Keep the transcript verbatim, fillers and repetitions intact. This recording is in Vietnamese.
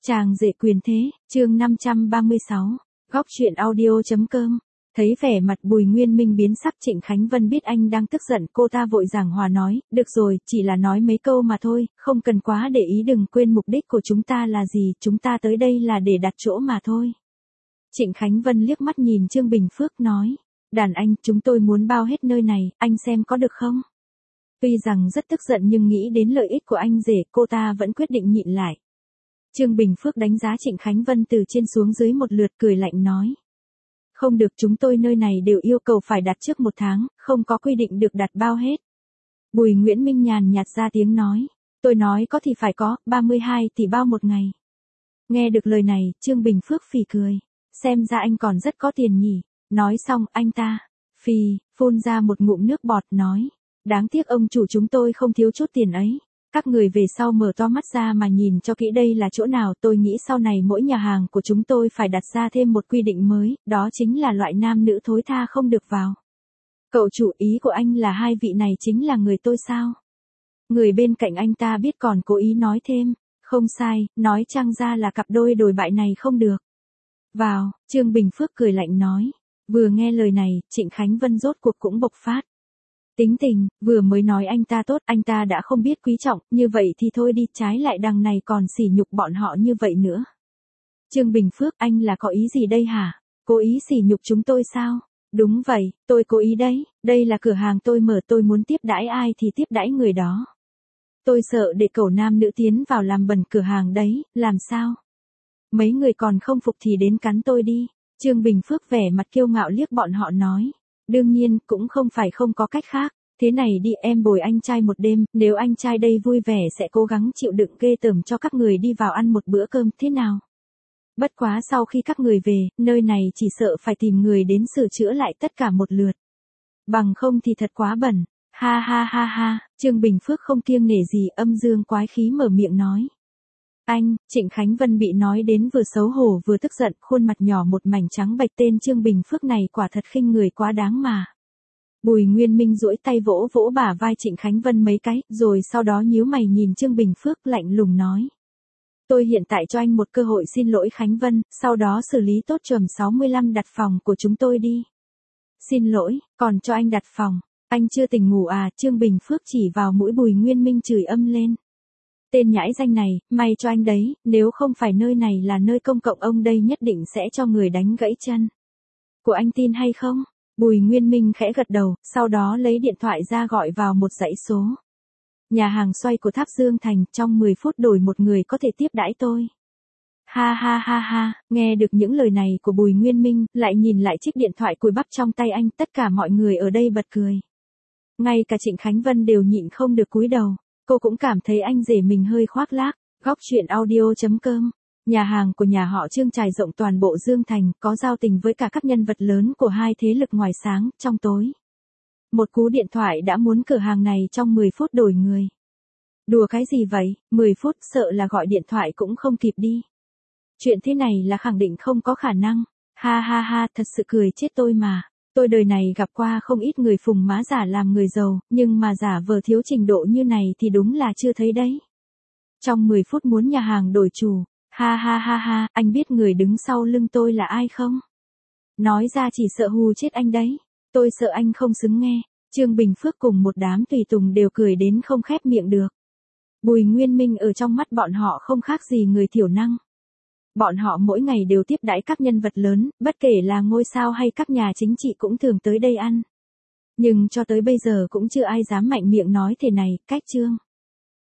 Chàng rể quyền thế, chương năm trăm ba mươi sáu, góc truyện audio.com. Thấy vẻ mặt Bùi Nguyên Minh biến sắc, Trịnh Khánh Vân biết anh đang tức giận, cô ta vội giảng hòa nói, được rồi, chỉ là nói mấy câu mà thôi, không cần quá để ý, đừng quên mục đích của chúng ta là gì, chúng ta tới đây là để đặt chỗ mà thôi. Trịnh Khánh Vân liếc mắt nhìn Trương Bình Phước nói, đàn anh, chúng tôi muốn bao hết nơi này, anh xem có được không? Tuy rằng rất tức giận nhưng nghĩ đến lợi ích của anh rể, cô ta vẫn quyết định nhịn lại. Trương Bình Phước đánh giá Trịnh Khánh Vân từ trên xuống dưới một lượt, cười lạnh nói. Không được, chúng tôi nơi này đều yêu cầu phải đặt trước một tháng, không có quy định được đặt bao hết. Bùi Nguyễn Minh nhàn nhạt ra tiếng nói. Tôi nói có thì phải có, ba mươi hai tỷ bao một ngày. Nghe được lời này, Trương Bình Phước phì cười. Xem ra anh còn rất có tiền nhỉ. Nói xong, anh ta, phì, phun ra một ngụm nước bọt, nói. Đáng tiếc ông chủ chúng tôi không thiếu chút tiền ấy. Các người về sau mở to mắt ra mà nhìn cho kỹ đây là chỗ nào, tôi nghĩ sau này mỗi nhà hàng của chúng tôi phải đặt ra thêm một quy định mới, đó chính là loại nam nữ thối tha không được vào. Cậu chủ, ý của anh là hai vị này chính là người tôi sao? Người bên cạnh anh ta biết còn cố ý nói thêm, không sai, nói chăng ra là cặp đôi đồi bại này không được. Vào, Trương Bình Phước cười lạnh nói. Vừa nghe lời này, Trịnh Khánh Vân rốt cuộc cũng bộc phát. Tính tình, vừa mới nói anh ta tốt, anh ta đã không biết quý trọng, như vậy thì thôi đi, trái lại đằng này còn sỉ nhục bọn họ như vậy nữa. Trương Bình Phước, anh là có ý gì đây hả? Cố ý sỉ nhục chúng tôi sao? Đúng vậy, tôi cố ý đấy, đây là cửa hàng tôi mở, tôi muốn tiếp đãi ai thì tiếp đãi người đó. Tôi sợ để cẩu nam nữ tiến vào làm bẩn cửa hàng đấy, làm sao? Mấy người còn không phục thì đến cắn tôi đi. Trương Bình Phước vẻ mặt kiêu ngạo liếc bọn họ nói. Đương nhiên, cũng không phải không có cách khác. Thế này đi, em bồi anh trai một đêm, nếu anh trai đây vui vẻ sẽ cố gắng chịu đựng ghê tởm cho các người đi vào ăn một bữa cơm, thế nào? Bất quá sau khi các người về, nơi này chỉ sợ phải tìm người đến sửa chữa lại tất cả một lượt. Bằng không thì thật quá bẩn. Ha ha ha ha, Trương Bình Phước không kiêng nể gì, âm dương quái khí mở miệng nói. Anh, Trịnh Khánh Vân bị nói đến vừa xấu hổ vừa tức giận, khuôn mặt nhỏ một mảnh trắng bệch, tên Trương Bình Phước này quả thật khinh người quá đáng mà. Bùi Nguyên Minh duỗi tay vỗ vỗ bả vai Trịnh Khánh Vân mấy cái, rồi sau đó nhíu mày nhìn Trương Bình Phước lạnh lùng nói. Tôi hiện tại cho anh một cơ hội xin lỗi Khánh Vân, sau đó xử lý tốt trầm sáu mươi lăm đặt phòng của chúng tôi đi. Xin lỗi, còn cho anh đặt phòng, anh chưa tỉnh ngủ à? Trương Bình Phước chỉ vào mũi Bùi Nguyên Minh chửi âm lên. Tên nhãi danh này, may cho anh đấy, nếu không phải nơi này là nơi công cộng ông đây nhất định sẽ cho người đánh gãy chân. Của anh tin hay không? Bùi Nguyên Minh khẽ gật đầu, sau đó lấy điện thoại ra gọi vào một dãy số. Nhà hàng xoay của Tháp Dương Thành, trong mười phút đổi một người có thể tiếp đãi tôi. Ha ha ha ha, nghe được những lời này của Bùi Nguyên Minh, lại nhìn lại chiếc điện thoại cùi bắp trong tay anh, tất cả mọi người ở đây bật cười. Ngay cả Trịnh Khánh Vân đều nhịn không được cúi đầu. Cô cũng cảm thấy anh rể mình hơi khoác lác. Góc truyện audio.com. Nhà hàng của nhà họ Trương trải rộng toàn bộ Dương Thành, có giao tình với cả các nhân vật lớn của hai thế lực ngoài sáng, trong tối. Một cú điện thoại đã muốn cửa hàng này trong mười phút đổi người. Đùa cái gì vậy, mười phút sợ là gọi điện thoại cũng không kịp đi. Chuyện thế này là khẳng định không có khả năng. Ha ha ha, thật sự cười chết tôi mà. Tôi đời này gặp qua không ít người phùng má giả làm người giàu, nhưng mà giả vờ thiếu trình độ như này thì đúng là chưa thấy đấy. Trong mười phút muốn nhà hàng đổi chủ. Ha ha ha ha, anh biết người đứng sau lưng tôi là ai không? Nói ra chỉ sợ hù chết anh đấy. Tôi sợ anh không xứng nghe. Trương Bình Phước cùng một đám tùy tùng đều cười đến không khép miệng được. Bùi Nguyên Minh ở trong mắt bọn họ không khác gì người thiểu năng. Bọn họ mỗi ngày đều tiếp đãi các nhân vật lớn, bất kể là ngôi sao hay các nhà chính trị cũng thường tới đây ăn. Nhưng cho tới bây giờ cũng chưa ai dám mạnh miệng nói thế này, cách Trương